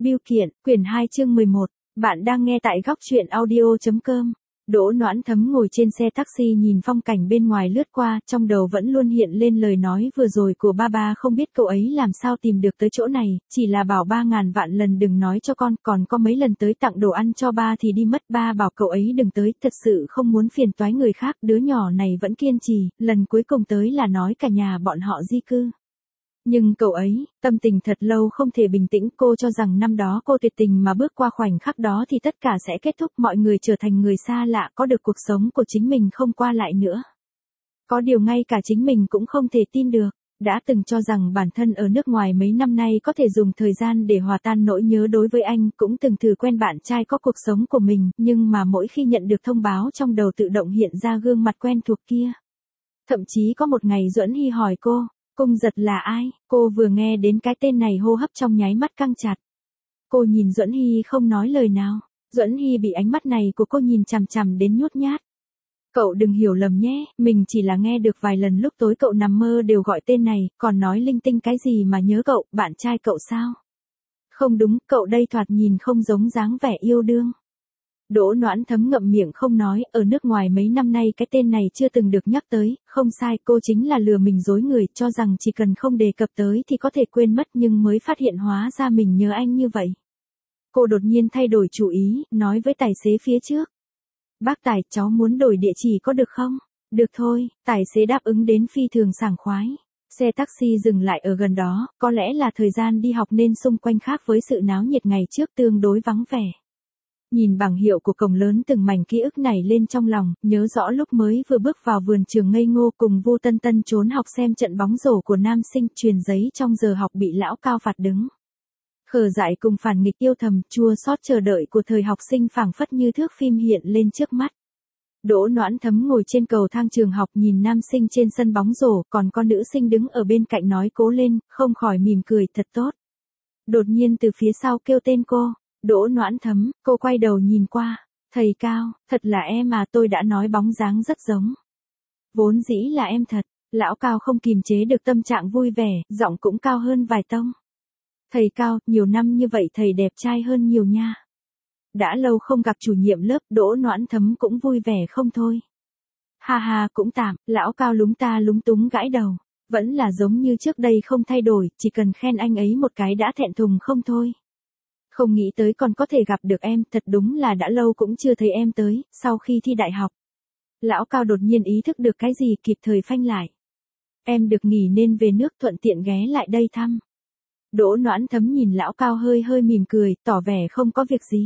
Bưu kiện, quyển 2 chương 11. Bạn đang nghe tại góc truyện audio.com. Đỗ Noãn Thấm ngồi trên xe taxi nhìn phong cảnh bên ngoài lướt qua, trong đầu vẫn luôn hiện lên lời nói vừa rồi của ba không biết cậu ấy làm sao tìm được tới chỗ này, chỉ là bảo 3.000 vạn lần đừng nói cho con, còn có mấy lần tới tặng đồ ăn cho ba thì đi mất, ba bảo cậu ấy đừng tới, thật sự không muốn phiền toái người khác, đứa nhỏ này vẫn kiên trì, lần cuối cùng tới là nói cả nhà bọn họ di cư. Nhưng cậu ấy, tâm tình thật lâu không thể bình tĩnh, cô cho rằng năm đó cô tuyệt tình mà bước qua khoảnh khắc đó thì tất cả sẽ kết thúc, mọi người trở thành người xa lạ, có được cuộc sống của chính mình không qua lại nữa. Có điều ngay cả chính mình cũng không thể tin được, đã từng cho rằng bản thân ở nước ngoài mấy năm nay có thể dùng thời gian để hòa tan nỗi nhớ đối với anh, cũng từng thử quen bạn trai có cuộc sống của mình, nhưng mà mỗi khi nhận được thông báo trong đầu tự động hiện ra gương mặt quen thuộc kia. Thậm chí có một ngày Duẫn Hy hỏi cô, Cung Giật là ai? Cô vừa nghe đến cái tên này hô hấp trong nháy mắt căng chặt. Cô nhìn Duẫn Hy không nói lời nào. Duẫn Hy bị ánh mắt này của cô nhìn chằm chằm đến nhút nhát. Cậu đừng hiểu lầm nhé, mình chỉ là nghe được vài lần lúc tối cậu nằm mơ đều gọi tên này, còn nói linh tinh cái gì mà nhớ cậu, bạn trai cậu sao? Không đúng, cậu đây thoạt nhìn không giống dáng vẻ yêu đương. Đỗ Noãn Thấm ngậm miệng không nói, ở nước ngoài mấy năm nay cái tên này chưa từng được nhắc tới, không sai, cô chính là lừa mình dối người, cho rằng chỉ cần không đề cập tới thì có thể quên mất, nhưng mới phát hiện hóa ra mình nhớ anh như vậy. Cô đột nhiên thay đổi chủ ý, nói với tài xế phía trước. Bác Tài, cháu muốn đổi địa chỉ có được không? Được thôi, tài xế đáp ứng đến phi thường sảng khoái. Xe taxi dừng lại ở gần đó, có lẽ là thời gian đi học nên xung quanh khác với sự náo nhiệt ngày trước tương đối vắng vẻ. Nhìn bảng hiệu của cổng lớn từng mảnh ký ức nảy lên trong lòng, nhớ rõ lúc mới vừa bước vào vườn trường ngây ngô cùng Vu Tân Tân trốn học xem trận bóng rổ của nam sinh, truyền giấy trong giờ học bị lão Cao phạt đứng. Khờ dại cùng phản nghịch yêu thầm, chua xót chờ đợi của thời học sinh phảng phất như thước phim hiện lên trước mắt. Đỗ Noãn Thấm ngồi trên cầu thang trường học nhìn nam sinh trên sân bóng rổ, còn con nữ sinh đứng ở bên cạnh nói cố lên, không khỏi mỉm cười thật tốt. Đột nhiên từ phía sau kêu tên cô. Đỗ Noãn Thấm, cô quay đầu nhìn qua, thầy Cao, thật là em mà, tôi đã nói bóng dáng rất giống. Vốn dĩ là em thật, lão Cao không kìm chế được tâm trạng vui vẻ, giọng cũng cao hơn vài tông. Thầy Cao, nhiều năm như vậy thầy đẹp trai hơn nhiều nha. Đã lâu không gặp chủ nhiệm lớp, Đỗ Noãn Thấm cũng vui vẻ không thôi. Ha ha, cũng tạm, lão Cao lúng ta lúng túng gãi đầu, vẫn là giống như trước đây không thay đổi, chỉ cần khen anh ấy một cái đã thẹn thùng không thôi. Không nghĩ tới còn có thể gặp được em, thật đúng là đã lâu cũng chưa thấy em tới, sau khi thi đại học. Lão Cao đột nhiên ý thức được cái gì kịp thời phanh lại. Em được nghỉ nên về nước thuận tiện ghé lại đây thăm. Đỗ Noãn Thấm nhìn lão Cao hơi hơi mỉm cười, tỏ vẻ không có việc gì.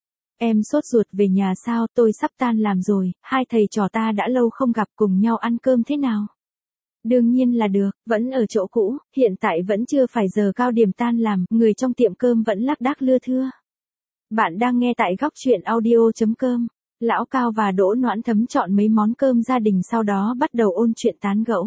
Em sốt ruột về nhà sao, tôi sắp tan làm rồi, hai thầy trò ta đã lâu không gặp, cùng nhau ăn cơm thế nào? Đương nhiên là được, vẫn ở chỗ cũ, hiện tại vẫn chưa phải giờ cao điểm tan làm, người trong tiệm cơm vẫn lác đác lưa thưa. Bạn đang nghe tại góc truyện audio.com. Lão Cao và Đỗ Noãn Thấm chọn mấy món cơm gia đình sau đó bắt đầu ôn chuyện tán gẫu.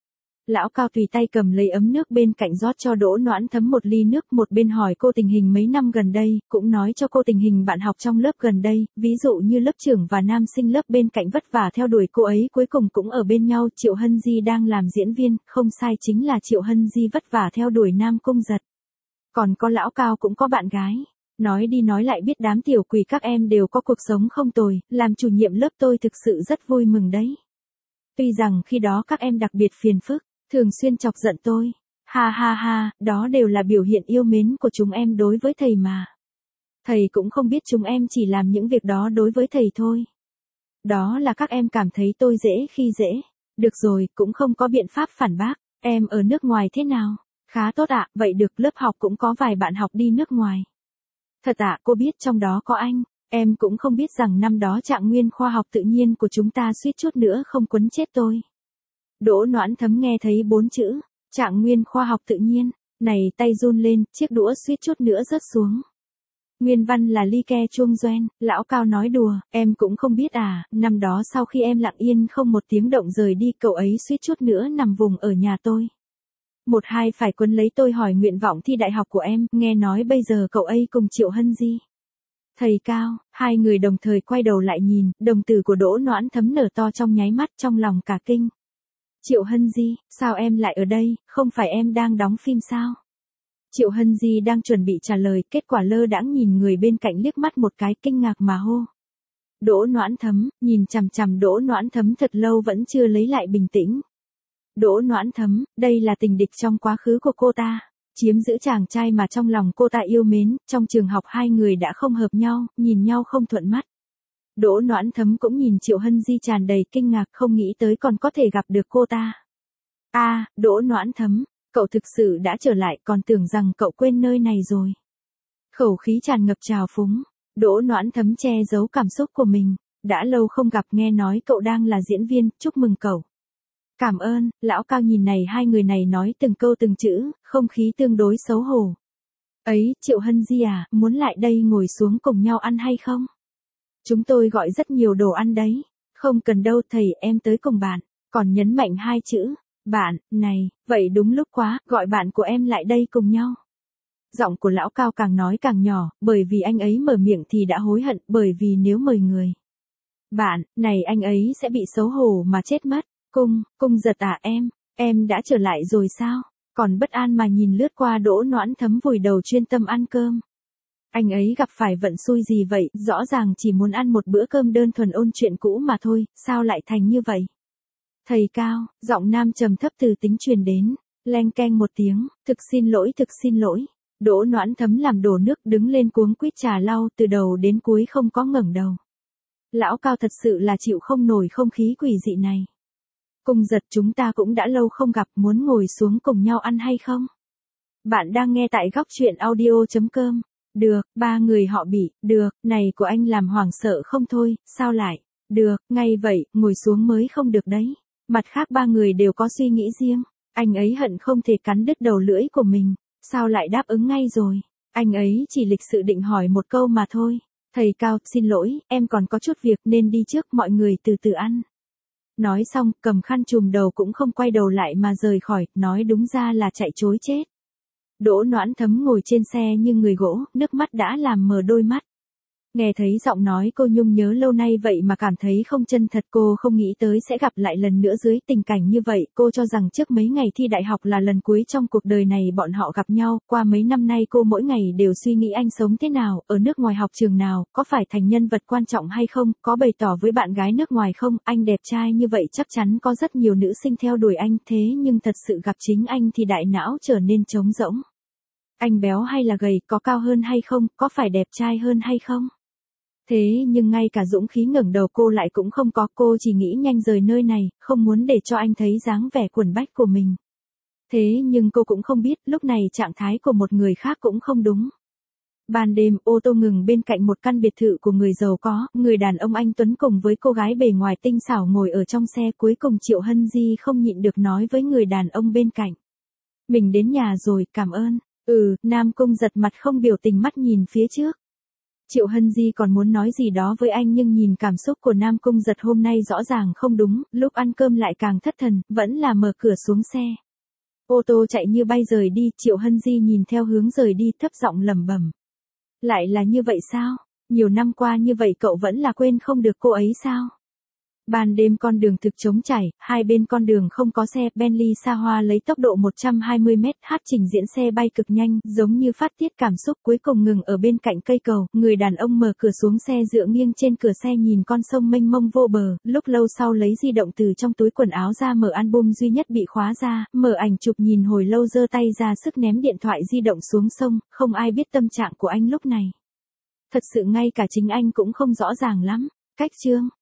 Lão Cao tùy tay cầm lấy ấm nước bên cạnh rót cho Đỗ Noãn Thấm một ly nước, một bên hỏi cô tình hình mấy năm gần đây, cũng nói cho cô tình hình bạn học trong lớp gần đây, ví dụ như lớp trưởng và nam sinh lớp bên cạnh vất vả theo đuổi cô ấy cuối cùng cũng ở bên nhau. Triệu Hân Di đang làm diễn viên, không sai, chính là Triệu Hân Di vất vả theo đuổi Nam Cung Giật. Còn có lão Cao cũng có bạn gái. Nói đi nói lại biết đám tiểu quỷ các em đều có cuộc sống không tồi, làm chủ nhiệm lớp tôi thực sự rất vui mừng đấy. Tuy rằng khi đó các em đặc biệt phiền phức, thường xuyên chọc giận tôi. Ha ha ha, đó đều là biểu hiện yêu mến của chúng em đối với thầy mà. Thầy cũng không biết chúng em chỉ làm những việc đó đối với thầy thôi. Đó là các em cảm thấy tôi dễ khi dễ. Được rồi, cũng không có biện pháp phản bác. Em ở nước ngoài thế nào? Khá tốt ạ, vậy được, lớp học cũng có vài bạn học đi nước ngoài. Thật ạ, cô biết trong đó có anh. Em cũng không biết rằng năm đó trạng nguyên khoa học tự nhiên của chúng ta suýt chút nữa không quấn chết tôi. Đỗ Noãn Thấm nghe thấy 4 chữ, trạng nguyên khoa học tự nhiên, này tay run lên, chiếc đũa suýt chút nữa rớt xuống. Nguyên văn là ly ke chuông doen, lão Cao nói đùa, em cũng không biết à, năm đó sau khi em lặng yên không một tiếng động rời đi, cậu ấy suýt chút nữa nằm vùng ở nhà tôi. Một hai phải quấn lấy tôi hỏi nguyện vọng thi đại học của em, nghe nói bây giờ cậu ấy cùng Triệu Hân Di. Thầy Cao, hai người đồng thời quay đầu lại nhìn, đồng tử của Đỗ Noãn Thấm nở to trong nháy mắt, trong lòng cả kinh. Triệu Hân Di, sao em lại ở đây, không phải em đang đóng phim sao? Triệu Hân Di đang chuẩn bị trả lời, kết quả lơ đãng nhìn người bên cạnh liếc mắt một cái, kinh ngạc mà hô. Đỗ Noãn Thấm, nhìn chằm chằm Đỗ Noãn Thấm thật lâu vẫn chưa lấy lại bình tĩnh. Đỗ Noãn Thấm, đây là tình địch trong quá khứ của cô ta, chiếm giữ chàng trai mà trong lòng cô ta yêu mến, trong trường học hai người đã không hợp nhau, nhìn nhau không thuận mắt. Đỗ Noãn Thấm cũng nhìn Triệu Hân Di tràn đầy kinh ngạc, không nghĩ tới còn có thể gặp được cô ta. Đỗ Noãn Thấm, cậu thực sự đã trở lại, còn tưởng rằng cậu quên nơi này rồi. Khẩu khí tràn ngập trào phúng, Đỗ Noãn Thấm che giấu cảm xúc của mình, đã lâu không gặp, nghe nói cậu đang là diễn viên, chúc mừng cậu. Cảm ơn, lão Cao nhìn này hai người này nói từng câu từng chữ, không khí tương đối xấu hổ. Ấy, Triệu Hân Di à, muốn lại đây ngồi xuống cùng nhau ăn hay không? Chúng tôi gọi rất nhiều đồ ăn đấy. Không cần đâu thầy, em tới cùng bạn, còn nhấn mạnh hai chữ, bạn, này, vậy đúng lúc quá, gọi bạn của em lại đây cùng nhau. Giọng của lão Cao càng nói càng nhỏ, bởi vì anh ấy mở miệng thì đã hối hận, bởi vì nếu mời người bạn, này anh ấy sẽ bị xấu hổ mà chết mất. Cung giật à, em đã trở lại rồi sao? Còn bất an mà nhìn lướt qua Đỗ Noãn Thấm vùi đầu chuyên tâm ăn cơm. Anh ấy gặp phải vận xui gì vậy, rõ ràng chỉ muốn ăn một bữa cơm đơn thuần ôn chuyện cũ mà thôi, sao lại thành như vậy? Thầy Cao, giọng nam trầm thấp từ tính truyền đến, leng keng một tiếng, thực xin lỗi. Đỗ Noãn Thấm làm đổ nước đứng lên cuống quýt trà lau, từ đầu đến cuối không có ngẩng đầu. Lão Cao thật sự là chịu không nổi không khí quỷ dị này. Cung giật, chúng ta cũng đã lâu không gặp, muốn ngồi xuống cùng nhau ăn hay không? Bạn đang nghe tại góc truyện audio.com. Được, ba người họ bị, được, này của anh làm hoảng sợ không thôi, sao lại? Được, ngay vậy, ngồi xuống mới không được đấy. Mặt khác ba người đều có suy nghĩ riêng. Anh ấy hận không thể cắn đứt đầu lưỡi của mình. Sao lại đáp ứng ngay rồi? Anh ấy chỉ lịch sự định hỏi một câu mà thôi. Thầy Cao, xin lỗi, em còn có chút việc nên đi trước, mọi người từ từ ăn. Nói xong, cầm khăn trùm đầu cũng không quay đầu lại mà rời khỏi, nói đúng ra là chạy trối chết. Đỗ Noãn Thấm ngồi trên xe như người gỗ, nước mắt đã làm mờ đôi mắt. Nghe thấy giọng nói cô nhung nhớ lâu nay vậy mà cảm thấy không chân thật, cô không nghĩ tới sẽ gặp lại lần nữa dưới tình cảnh như vậy, cô cho rằng trước mấy ngày thi đại học là lần cuối trong cuộc đời này bọn họ gặp nhau, qua mấy năm nay cô mỗi ngày đều suy nghĩ anh sống thế nào, ở nước ngoài học trường nào, có phải thành nhân vật quan trọng hay không, có bày tỏ với bạn gái nước ngoài không, anh đẹp trai như vậy chắc chắn có rất nhiều nữ sinh theo đuổi anh, thế nhưng thật sự gặp chính anh thì đại não trở nên trống rỗng. Anh béo hay là gầy, có cao hơn hay không, có phải đẹp trai hơn hay không? Thế nhưng ngay cả dũng khí ngẩng đầu cô lại cũng không có, cô chỉ nghĩ nhanh rời nơi này, không muốn để cho anh thấy dáng vẻ quần bách của mình. Thế nhưng cô cũng không biết, lúc này trạng thái của một người khác cũng không đúng. Ban đêm, ô tô ngừng bên cạnh một căn biệt thự của người giàu có, người đàn ông anh Tuấn cùng với cô gái bề ngoài tinh xảo ngồi ở trong xe, cuối cùng Triệu Hân Di không nhịn được nói với người đàn ông bên cạnh. Mình đến nhà rồi, cảm ơn. Nam Cung giật mặt không biểu tình mắt nhìn phía trước. Triệu Hân Di còn muốn nói gì đó với anh nhưng nhìn cảm xúc của Nam Cung giật hôm nay rõ ràng không đúng, lúc ăn cơm lại càng thất thần, vẫn là mở cửa xuống xe. Ô tô chạy như bay rời đi, Triệu Hân Di nhìn theo hướng rời đi thấp giọng lẩm bẩm. Lại là như vậy sao? Nhiều năm qua như vậy cậu vẫn là quên không được cô ấy sao? Ban đêm con đường thực trống trải, hai bên con đường không có xe, Bentley xa hoa lấy tốc độ 120m trình diễn xe bay cực nhanh, giống như phát tiết cảm xúc, cuối cùng ngừng ở bên cạnh cây cầu, người đàn ông mở cửa xuống xe dựa nghiêng trên cửa xe nhìn con sông mênh mông vô bờ, lúc lâu sau lấy di động từ trong túi quần áo ra mở album duy nhất bị khóa ra, mở ảnh chụp nhìn hồi lâu giơ tay ra sức ném điện thoại di động xuống sông, không ai biết tâm trạng của anh lúc này. Thật sự ngay cả chính anh cũng không rõ ràng lắm. Cách chương